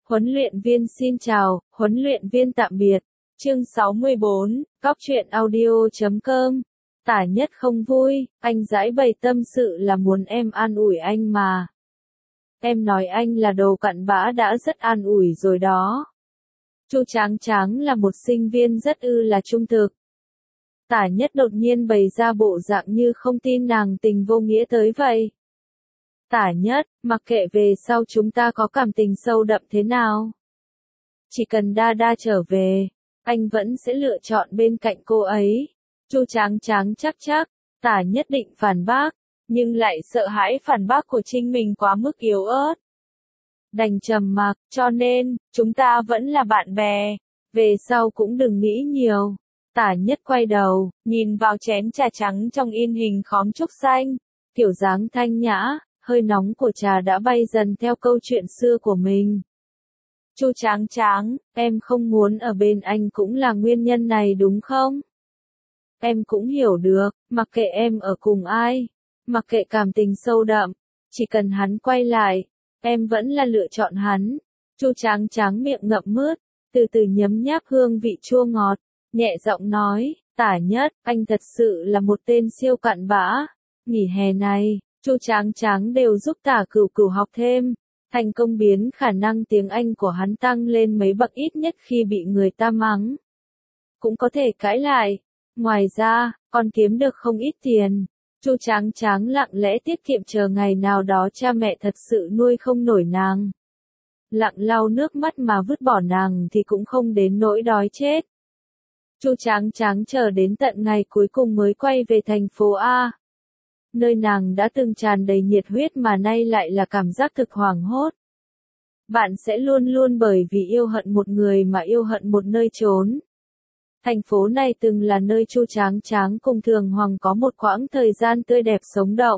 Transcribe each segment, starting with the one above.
Huấn luyện viên xin chào, huấn luyện viên tạm biệt. Chương 64, Cóc truyện audio.com. Tả Nhất không vui, anh giãi bày tâm sự là muốn em an ủi anh mà. Em nói anh là đồ cặn bã đã rất an ủi rồi đó. Chu Tráng Tráng là một sinh viên rất là trung thực. Tả Nhất đột nhiên bày ra bộ dạng như không tin nàng tình vô nghĩa tới vậy. Tả Nhất, mặc kệ về sau chúng ta có cảm tình sâu đậm thế nào. Chỉ cần Đa Đa trở về, anh vẫn sẽ lựa chọn bên cạnh cô ấy. Chu Tráng Tráng chắc, Tả Nhất định phản bác, nhưng lại sợ hãi phản bác của Trinh mình quá mức yếu ớt. Đành trầm mặc, cho nên, chúng ta vẫn là bạn bè, về sau cũng đừng nghĩ nhiều. Tả Nhất quay đầu, nhìn vào chén trà trắng trong in hình khóm trúc xanh, kiểu dáng thanh nhã, hơi nóng của trà đã bay dần theo câu chuyện xưa của mình. Chu Tráng Tráng, em không muốn ở bên anh cũng là nguyên nhân này đúng không? Em cũng hiểu được, mặc kệ em ở cùng ai, mặc kệ cảm tình sâu đậm, chỉ cần hắn quay lại, em vẫn là lựa chọn hắn. Chu Tráng Tráng miệng ngậm mướt, từ từ nhấm nháp hương vị chua ngọt, nhẹ giọng nói, Tả Nhất, anh thật sự là một tên siêu cặn bã. Nghỉ hè này, Chu Tráng Tráng đều giúp Tả Cửu Cửu học thêm, thành công biến khả năng tiếng Anh của hắn tăng lên mấy bậc ít nhất khi bị người ta mắng. Cũng có thể cãi lại. Ngoài ra, còn kiếm được không ít tiền. Chu Tráng Tráng lặng lẽ tiết kiệm chờ ngày nào đó cha mẹ thật sự nuôi không nổi nàng. Lặng lau nước mắt mà vứt bỏ nàng thì cũng không đến nỗi đói chết. Chu Tráng Tráng chờ đến tận ngày cuối cùng mới quay về thành phố A. Nơi nàng đã từng tràn đầy nhiệt huyết mà nay lại là cảm giác thực hoảng hốt. Bạn sẽ luôn luôn bởi vì yêu hận một người mà yêu hận một nơi trốn. Thành phố này từng là nơi Chu Tráng Tráng cùng Thường Hoàng có một quãng thời gian tươi đẹp sống động.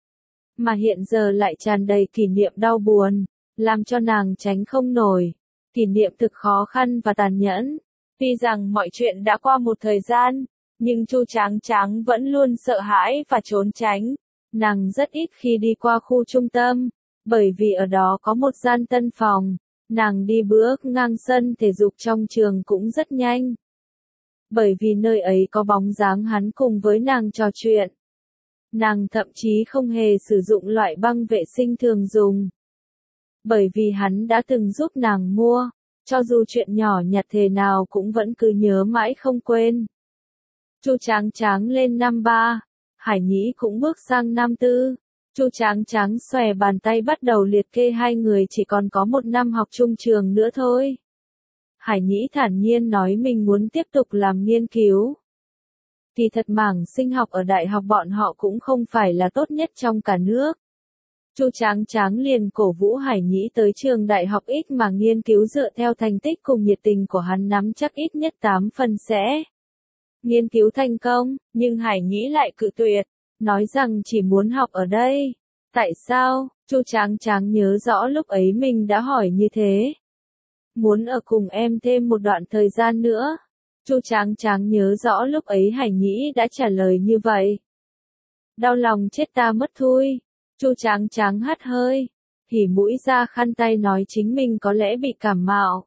Mà hiện giờ lại tràn đầy kỷ niệm đau buồn, làm cho nàng tránh không nổi. Kỷ niệm thực khó khăn và tàn nhẫn. Tuy rằng mọi chuyện đã qua một thời gian, nhưng Chu Tráng Tráng vẫn luôn sợ hãi và trốn tránh. Nàng rất ít khi đi qua khu trung tâm, bởi vì ở đó có một gian tân phòng. Nàng đi bước ngang sân thể dục trong trường cũng rất nhanh. Bởi vì nơi ấy có bóng dáng hắn cùng với nàng trò chuyện. Nàng thậm chí không hề sử dụng loại băng vệ sinh thường dùng. Bởi vì hắn đã từng giúp nàng mua, cho dù chuyện nhỏ nhặt thế nào cũng vẫn cứ nhớ mãi không quên. Chu Tráng Tráng lên năm 3, Hải Nhĩ cũng bước sang năm 4. Chu Tráng Tráng xòe bàn tay bắt đầu liệt kê hai người chỉ còn có một năm học chung trường nữa thôi. Hải Nhĩ thản nhiên nói mình muốn tiếp tục làm nghiên cứu. Kỳ thật mảng sinh học ở đại học bọn họ cũng không phải là tốt nhất trong cả nước. Chu Tráng Tráng liền cổ vũ Hải Nhĩ tới trường đại học X mà nghiên cứu dựa theo thành tích cùng nhiệt tình của hắn nắm chắc ít nhất 8 phần sẽ nghiên cứu thành công, nhưng Hải Nhĩ lại cự tuyệt, nói rằng chỉ muốn học ở đây. Tại sao? Chu Tráng Tráng nhớ rõ lúc ấy mình đã hỏi như thế. Muốn ở cùng em thêm một đoạn thời gian nữa. Chu Tráng Tráng nhớ rõ lúc ấy Hải Nhĩ đã trả lời như vậy. Đau lòng chết ta mất thui. Chu Tráng Tráng hắt hơi, hỉ mũi ra khăn tay nói chính mình có lẽ bị cảm mạo.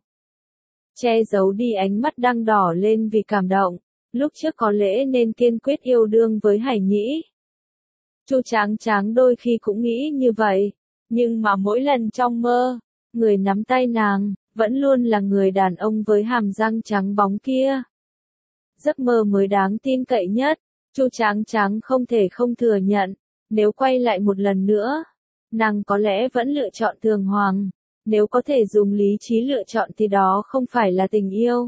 Che giấu đi ánh mắt đang đỏ lên vì cảm động, lúc trước có lẽ nên kiên quyết yêu đương với Hải Nhĩ. Chu Tráng Tráng đôi khi cũng nghĩ như vậy, nhưng mà mỗi lần trong mơ, người nắm tay nàng vẫn luôn là người đàn ông với hàm răng trắng bóng kia. Giấc mơ mới đáng tin cậy nhất, Chu Tráng Tráng không thể không thừa nhận, nếu quay lại một lần nữa, nàng có lẽ vẫn lựa chọn Thường Hoàng, nếu có thể dùng lý trí lựa chọn thì đó không phải là tình yêu.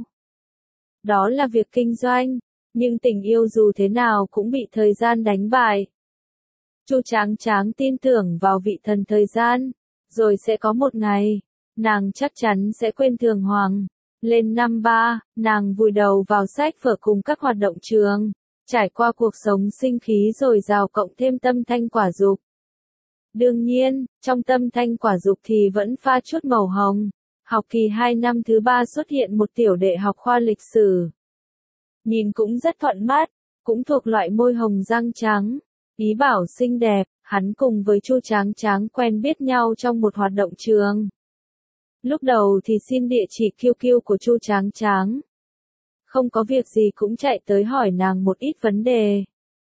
Đó là việc kinh doanh, nhưng tình yêu dù thế nào cũng bị thời gian đánh bại. Chu Tráng Tráng tin tưởng vào vị thần thời gian, rồi sẽ có một ngày, nàng chắc chắn sẽ quên Thường Hoàng. Lên năm 3, nàng vùi đầu vào sách vở cùng các hoạt động trường, trải qua cuộc sống sinh khí dồi dào cộng thêm tâm thanh quả dục. Đương nhiên, trong tâm thanh quả dục thì vẫn pha chút màu hồng. Học kỳ 2 năm thứ 3 xuất hiện một tiểu đệ học khoa lịch sử. Nhìn cũng rất thuận mắt, cũng thuộc loại môi hồng răng trắng. Ý bảo xinh đẹp, hắn cùng với Chu Tráng Tráng quen biết nhau trong một hoạt động trường. Lúc đầu thì xin địa chỉ QQ của Chu Tráng Tráng. Không có việc gì cũng chạy tới hỏi nàng một ít vấn đề.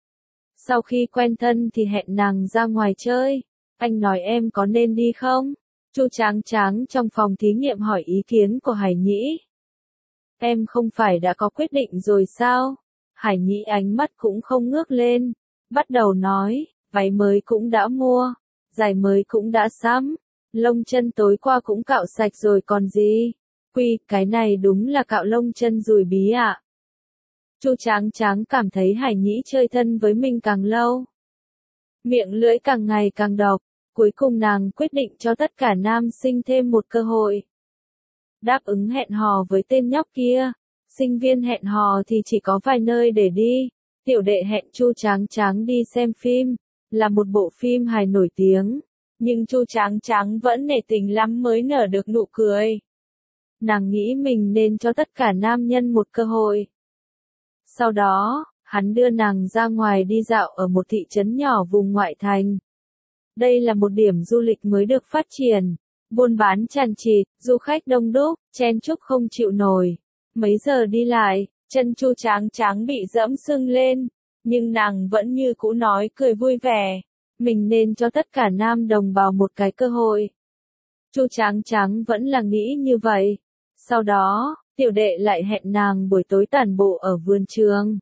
Sau khi quen thân thì hẹn nàng ra ngoài chơi. Anh nói em có nên đi không? Chu Tráng Tráng trong phòng thí nghiệm hỏi ý kiến của Hải Nhĩ. Em không phải đã có quyết định rồi sao? Hải Nhĩ ánh mắt cũng không ngước lên. Bắt đầu nói, váy mới cũng đã mua, giày mới cũng đã sắm, lông chân tối qua cũng cạo sạch rồi còn gì. Cái này đúng là cạo lông chân rùi bí ạ. Chu Tráng Tráng cảm thấy Hải Nhĩ chơi thân với mình càng lâu. Miệng lưỡi càng ngày càng độc, cuối cùng nàng quyết định cho tất cả nam sinh thêm một cơ hội. Đáp ứng hẹn hò với tên nhóc kia, sinh viên hẹn hò thì chỉ có vài nơi để đi. Tiểu đệ hẹn Chu Tráng Tráng đi xem phim, là một bộ phim hài nổi tiếng, nhưng Chu Tráng Tráng vẫn nể tình lắm mới nở được nụ cười. Nàng nghĩ mình nên cho tất cả nam nhân một cơ hội. Sau đó, hắn đưa nàng ra ngoài đi dạo ở một thị trấn nhỏ vùng ngoại thành. Đây là một điểm du lịch mới được phát triển, buôn bán tràn trịt, du khách đông đúc, chen chúc không chịu nổi. Mấy giờ đi lại, chân Chu Tráng Tráng bị dẫm sưng lên, nhưng nàng vẫn như cũ nói cười vui vẻ. Mình nên cho tất cả nam đồng bào một cái cơ hội. Chu Tráng Tráng vẫn là nghĩ như vậy. Sau đó, tiểu đệ lại hẹn nàng buổi tối tản bộ ở vườn trường.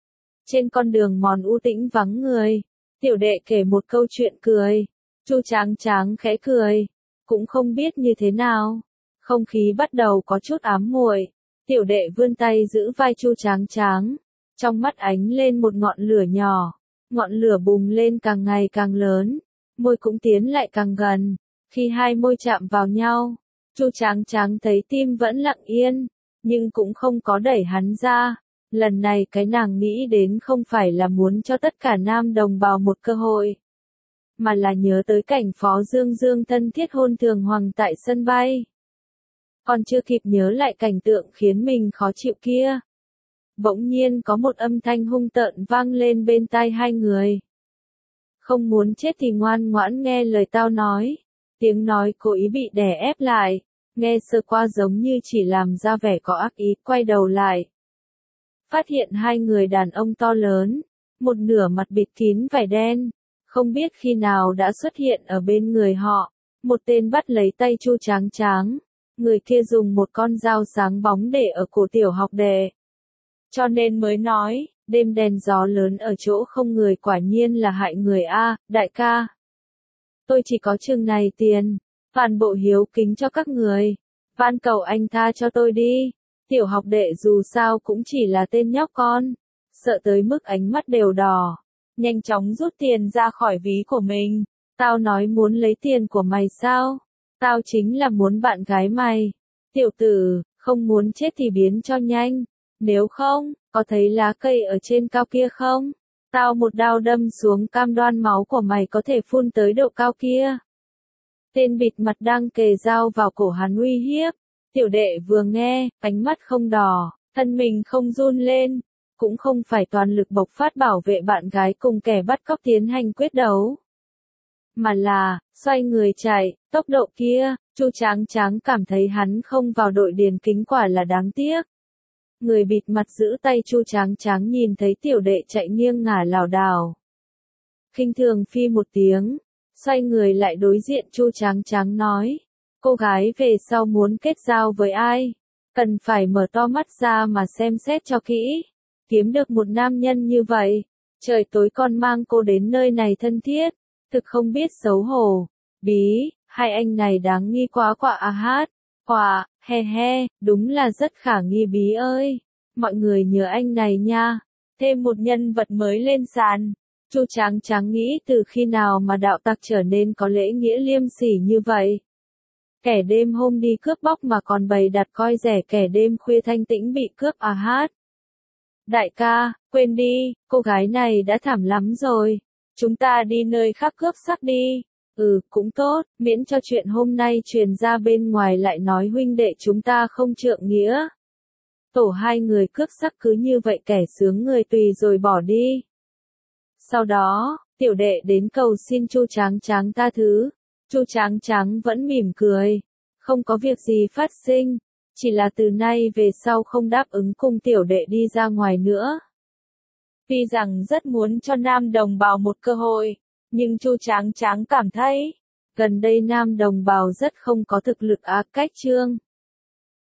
Trên con đường mòn u tĩnh vắng người, tiểu đệ kể một câu chuyện cười. Chu Tráng Tráng khẽ cười, cũng không biết như thế nào. Không khí bắt đầu có chút ám muội. Tiểu đệ vươn tay giữ vai Chu Tráng Tráng, trong mắt ánh lên một ngọn lửa nhỏ. Ngọn lửa bùng lên càng ngày càng lớn, môi cũng tiến lại càng gần. Khi hai môi chạm vào nhau, Chu Tráng Tráng thấy tim vẫn lặng yên, nhưng cũng không có đẩy hắn ra. Lần này cái nàng nghĩ đến không phải là muốn cho tất cả nam đồng bào một cơ hội, mà là nhớ tới cảnh Phó Dương Dương thân thiết hôn Thường Hoàng tại sân bay. Còn chưa kịp nhớ lại cảnh tượng khiến mình khó chịu kia, bỗng nhiên có một âm thanh hung tợn vang lên bên tai hai người. Không muốn chết thì ngoan ngoãn nghe lời tao nói. Tiếng nói cố ý bị đè ép lại, nghe sơ qua giống như chỉ làm ra vẻ có ác ý. Quay đầu lại, phát hiện hai người đàn ông to lớn, một nửa mặt bịt kín vải đen, không biết khi nào đã xuất hiện ở bên người họ. Một tên bắt lấy tay Chu Tráng Tráng, người kia dùng một con dao sáng bóng để ở cổ tiểu học đệ. Cho nên mới nói, đêm đèn gió lớn ở chỗ không người quả nhiên là hại người a, đại ca. Tôi chỉ có chừng này tiền, toàn bộ hiếu kính cho các người. Van cầu anh tha cho tôi đi. Tiểu học đệ dù sao cũng chỉ là tên nhóc con, sợ tới mức ánh mắt đều đỏ. Nhanh chóng rút tiền ra khỏi ví của mình. Tao nói muốn lấy tiền của mày sao? Tao chính là muốn bạn gái mày. Tiểu tử, không muốn chết thì biến cho nhanh. Nếu không, có thấy lá cây ở trên cao kia không? Tao một đao đâm xuống cam đoan máu của mày có thể phun tới độ cao kia. Tên bịt mặt đang kề dao vào cổ hắn uy hiếp. Tiểu đệ vừa nghe, ánh mắt không đỏ, thân mình không run lên, cũng không phải toàn lực bộc phát bảo vệ bạn gái cùng kẻ bắt cóc tiến hành quyết đấu, mà là xoay người chạy. Tốc độ kia, Chu Tráng Tráng cảm thấy hắn không vào đội điền kính quả là đáng tiếc. Người bịt mặt giữ tay Chu Tráng Tráng nhìn thấy tiểu đệ chạy nghiêng ngả lảo đảo, khinh thường phi một tiếng, xoay người lại đối diện Chu Tráng Tráng nói, cô gái về sau muốn kết giao với ai, cần phải mở to mắt ra mà xem xét cho kỹ. Kiếm được một nam nhân như vậy, trời tối còn mang cô đến nơi này thân thiết, thực không biết xấu hổ. Bí, hai anh này đáng nghi quá quả à hát. Quả, he he, đúng là rất khả nghi Bí ơi. Mọi người nhớ anh này nha. Thêm một nhân vật mới lên sàn. Chu Tráng Tráng nghĩ từ khi nào mà đạo tặc trở nên có lễ nghĩa liêm sỉ như vậy. Kẻ đêm hôm đi cướp bóc mà còn bày đặt coi rẻ kẻ đêm khuya thanh tĩnh bị cướp à hát. Đại ca, quên đi, cô gái này đã thảm lắm rồi. Chúng ta đi nơi khác cướp sắc đi. Cũng tốt, miễn cho chuyện hôm nay truyền ra bên ngoài lại nói huynh đệ chúng ta không trượng nghĩa. Tổ hai người cướp sắc cứ như vậy kẻ sướng người tùy rồi bỏ đi. Sau đó, tiểu đệ đến cầu xin Chu Tráng Tráng tha thứ. Chu Tráng Tráng vẫn mỉm cười, không có việc gì phát sinh, chỉ là từ nay về sau không đáp ứng cùng tiểu đệ đi ra ngoài nữa. Tuy rằng rất muốn cho nam đồng bào một cơ hội, nhưng Chu Tráng Tráng cảm thấy, gần đây nam đồng bào rất không có thực lực cách Trương